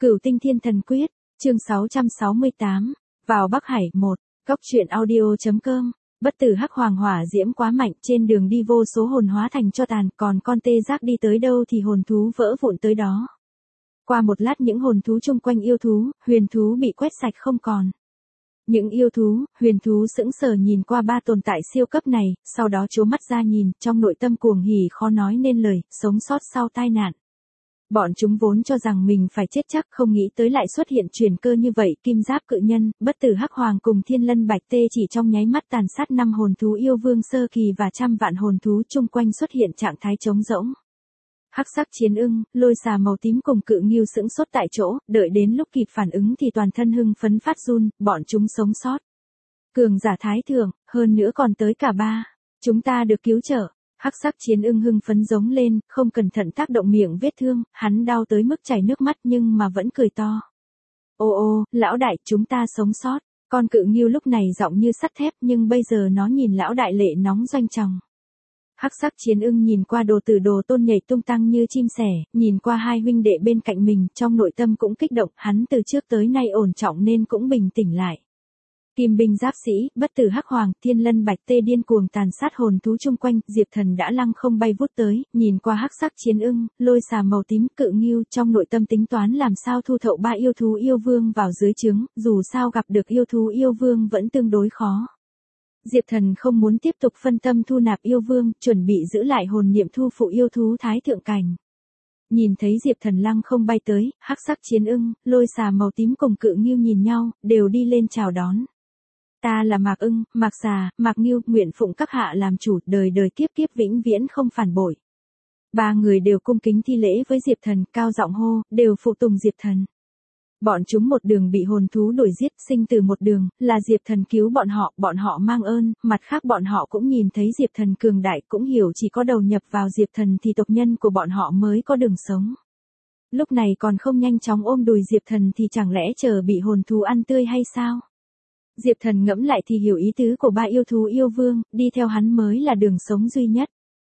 Cửu Tinh Thiên Thần Quyết, chương 668, vào Bắc Hải 1, Cốc truyện audio.com. Bất tử hắc hoàng hỏa diễm quá mạnh, trên đường đi vô số hồn hóa thành cho tàn, còn con tê giác đi tới đâu thì hồn thú vỡ vụn tới đó. Qua một lát những hồn thú chung quanh yêu thú, huyền thú bị quét sạch không còn. Những yêu thú, huyền thú sững sờ nhìn qua ba tồn tại siêu cấp này, sau đó trố mắt ra nhìn, trong nội tâm cuồng hỉ khó nói nên lời, sống sót sau tai nạn. Bọn chúng vốn cho rằng mình phải chết chắc, không nghĩ tới lại xuất hiện chuyển cơ như vậy. Kim giáp cự nhân, bất tử hắc hoàng cùng thiên lân bạch tê chỉ trong nháy mắt tàn sát 5 hồn thú yêu vương sơ kỳ và trăm vạn hồn thú chung quanh xuất hiện trạng thái trống rỗng. Hắc sắc chiến ưng, lôi xà màu tím cùng cự ngưu sững sốt tại chỗ, đợi đến lúc kịp phản ứng thì toàn thân hưng phấn phát run, bọn chúng sống sót. Cường giả thái thượng, hơn nữa còn tới cả ba. Chúng ta được cứu trợ. Hắc sắc chiến ưng hưng phấn giống lên, không cẩn thận tác động miệng vết thương, hắn đau tới mức chảy nước mắt nhưng mà vẫn cười to. Ô, lão đại, chúng ta sống sót. Con cự ngưu lúc này giọng như sắt thép nhưng bây giờ nó nhìn lão đại lệ nóng doanh tròng. Hắc sắc chiến ưng nhìn qua đồ tử đồ tôn nhảy tung tăng như chim sẻ, nhìn qua hai huynh đệ bên cạnh mình, trong nội tâm cũng kích động, hắn từ trước tới nay ổn trọng nên cũng bình tĩnh lại. Kim binh giáp sĩ, bất tử hắc hoàng, thiên lân bạch tê điên cuồng tàn sát hồn thú chung quanh, Diệp Thần đã lăng không bay vút tới, nhìn qua hắc sắc chiến ưng, lôi xà màu tím, cự ngưu, trong nội tâm tính toán làm sao thu thậu ba yêu thú yêu vương vào dưới trướng, dù sao gặp được yêu thú yêu vương vẫn tương đối khó. Diệp Thần không muốn tiếp tục phân tâm thu nạp yêu vương, chuẩn bị giữ lại hồn niệm thu phụ yêu thú thái thượng cảnh. Nhìn thấy Diệp Thần lăng không bay tới, hắc sắc chiến ưng, lôi xà màu tím cùng cự ngưu nhìn nhau, đều đi lên chào đón. Ta là Mạc Ưng, Mạc Xà, Mạc Ngưu, nguyện phụng các hạ làm chủ, đời đời kiếp kiếp vĩnh viễn không phản bội. Ba người đều cung kính thi lễ với Diệp Thần, cao giọng hô, đều phụ tùng Diệp Thần. Bọn chúng một đường bị hồn thú đuổi giết, sinh từ một đường, là Diệp Thần cứu bọn họ mang ơn, mặt khác bọn họ cũng nhìn thấy Diệp Thần cường đại, cũng hiểu chỉ có đầu nhập vào Diệp Thần thì tộc nhân của bọn họ mới có đường sống. Lúc này còn không nhanh chóng ôm đùi Diệp Thần thì chẳng lẽ chờ bị hồn thú ăn tươi hay sao? Diệp Thần ngẫm lại thì hiểu ý tứ của ba yêu thú yêu vương, đi theo hắn mới là đường sống duy nhất.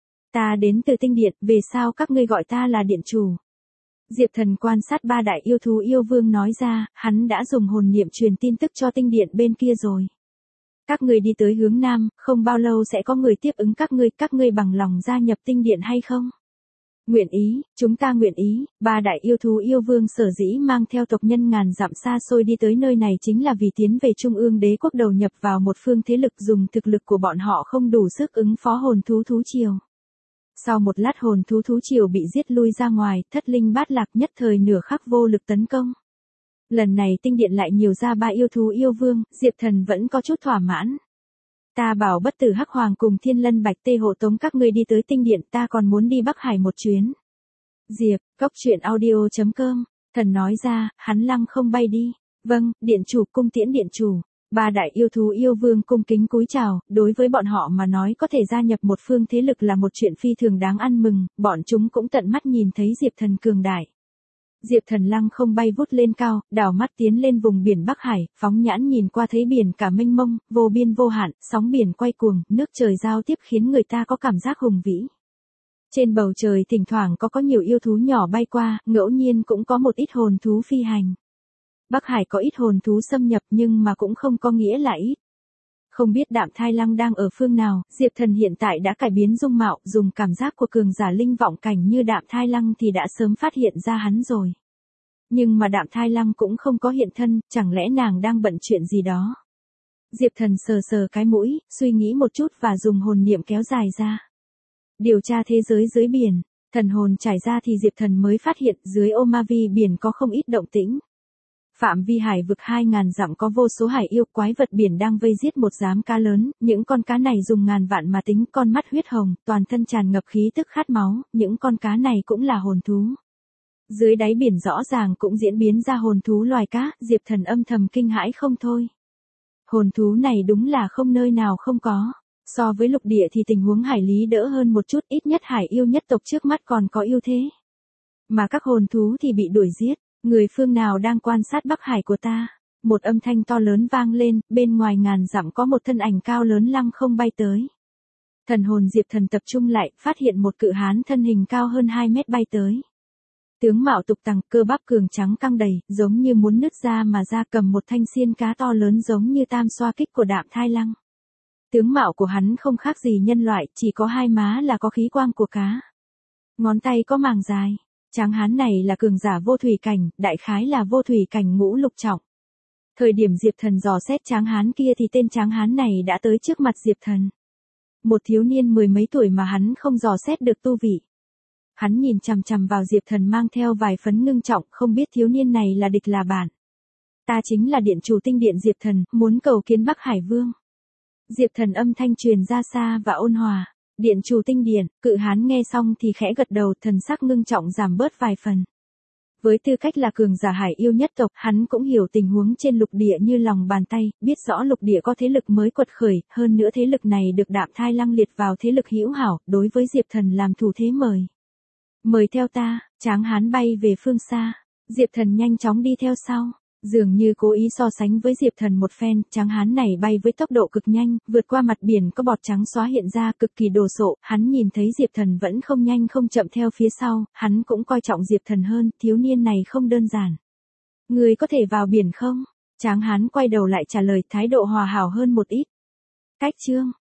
Ta đến từ tinh điện, về sao các ngươi gọi ta là điện chủ? Diệp Thần quan sát ba đại yêu thú yêu vương nói ra, hắn đã dùng hồn niệm truyền tin tức cho tinh điện bên kia rồi. Các ngươi đi tới hướng nam, không bao lâu sẽ có người tiếp ứng các ngươi bằng lòng gia nhập tinh điện hay không? Nguyện ý, chúng ta nguyện ý. Ba đại yêu thú yêu vương sở dĩ mang theo tộc nhân ngàn dặm xa xôi đi tới nơi này chính là vì tiến về trung ương đế quốc đầu nhập vào một phương thế lực, dùng thực lực của bọn họ không đủ sức ứng phó hồn thú thú triều. Sau một lát hồn thú thú triều bị giết lui ra ngoài, thất linh bát lạc nhất thời nửa khắc vô lực tấn công. Lần này tinh điện lại nhiều ra ba yêu thú yêu vương, Diệp Thần vẫn có chút thỏa mãn. Ta bảo bất tử hắc hoàng cùng thiên lân bạch tê hộ tống các ngươi đi tới tinh điện, ta còn muốn đi Bắc Hải một chuyến. Diệp, Cốc truyện audio.com, Thần nói ra, hắn lăng không bay đi. Vâng, điện chủ, cung tiễn điện chủ. Ba đại yêu thú yêu vương cung kính cúi chào, đối với bọn họ mà nói có thể gia nhập một phương thế lực là một chuyện phi thường đáng ăn mừng, bọn chúng cũng tận mắt nhìn thấy Diệp Thần cường đại. Diệp Thần lăng không bay vút lên cao, đảo mắt tiến lên vùng biển Bắc Hải, phóng nhãn nhìn qua thấy biển cả mênh mông, vô biên vô hạn, sóng biển quay cuồng, nước trời giao tiếp khiến người ta có cảm giác hùng vĩ. Trên bầu trời thỉnh thoảng có nhiều yêu thú nhỏ bay qua, ngẫu nhiên cũng có một ít hồn thú phi hành. Bắc Hải có ít hồn thú xâm nhập nhưng mà cũng không có nghĩa là ít. Không biết Đạm Thai Lăng đang ở phương nào, Diệp Thần hiện tại đã cải biến dung mạo, dùng cảm giác của cường giả linh vọng cảnh như Đạm Thai Lăng thì đã sớm phát hiện ra hắn rồi. Nhưng mà Đạm Thai Lăng cũng không có hiện thân, chẳng lẽ nàng đang bận chuyện gì đó. Diệp Thần sờ sờ cái mũi, suy nghĩ một chút và dùng hồn niệm kéo dài ra. Điều tra thế giới dưới biển, thần hồn trải ra thì Diệp Thần mới phát hiện dưới ô ma vi biển có không ít động tĩnh. Phạm vi hải vực 2.000 dặm có vô số hải yêu quái vật biển đang vây giết một giám cá lớn, những con cá này dùng ngàn vạn mà tính, con mắt huyết hồng, toàn thân tràn ngập khí tức khát máu, những con cá này cũng là hồn thú. Dưới đáy biển rõ ràng cũng diễn biến ra hồn thú loài cá, Diệp Thần âm thầm kinh hãi không thôi. Hồn thú này đúng là không nơi nào không có. So với lục địa thì tình huống hải lý đỡ hơn một chút, ít nhất hải yêu nhất tộc trước mắt còn có ưu thế. Mà các hồn thú thì bị đuổi giết. Người phương nào đang quan sát Bắc Hải của ta? Một âm thanh to lớn vang lên, bên ngoài ngàn dặm có một thân ảnh cao lớn lăng không bay tới. Thần hồn Diệp Thần tập trung lại, phát hiện một cự hán thân hình cao hơn 2 mét bay tới. Tướng mạo tục tằng, cơ bắp cường trắng căng đầy, giống như muốn nứt ra mà ra, cầm một thanh xiên cá to lớn giống như tam xoa kích của Đạm Thai Lăng. Tướng mạo của hắn không khác gì nhân loại, chỉ có hai má là có khí quang của cá. Ngón tay có màng dài. Tráng hán này là cường giả vô thủy cảnh, đại khái là vô thủy cảnh ngũ lục trọng. Thời điểm Diệp Thần dò xét tráng hán kia thì tên tráng hán này đã tới trước mặt Diệp Thần. Một thiếu niên mười mấy tuổi mà hắn không dò xét được tu vị. Hắn nhìn chằm chằm vào Diệp Thần mang theo vài phấn ngưng trọng, không biết thiếu niên này là địch là bạn. Ta chính là điện chủ tinh điện Diệp Thần, muốn cầu kiến Bắc Hải Vương. Diệp Thần âm thanh truyền ra xa và ôn hòa. Điện chủ tinh điện, cự hán nghe xong thì khẽ gật đầu, thần sắc ngưng trọng giảm bớt vài phần. Với tư cách là cường giả hải yêu nhất tộc, hắn cũng hiểu tình huống trên lục địa như lòng bàn tay, biết rõ lục địa có thế lực mới quật khởi, hơn nữa thế lực này được Đạm Thai Lăng liệt vào thế lực hữu hảo, đối với Diệp Thần làm thủ thế mời. Mời theo ta, tráng hán bay về phương xa. Diệp Thần nhanh chóng đi theo sau. Dường như cố ý so sánh với Diệp Thần một phen, tráng hán này bay với tốc độ cực nhanh, vượt qua mặt biển có bọt trắng xóa hiện ra cực kỳ đồ sộ, hắn nhìn thấy Diệp Thần vẫn không nhanh không chậm theo phía sau, hắn cũng coi trọng Diệp Thần hơn, thiếu niên này không đơn giản. Người có thể vào biển không? Tráng hán quay đầu lại trả lời, thái độ hòa hảo hơn một ít. Cách chương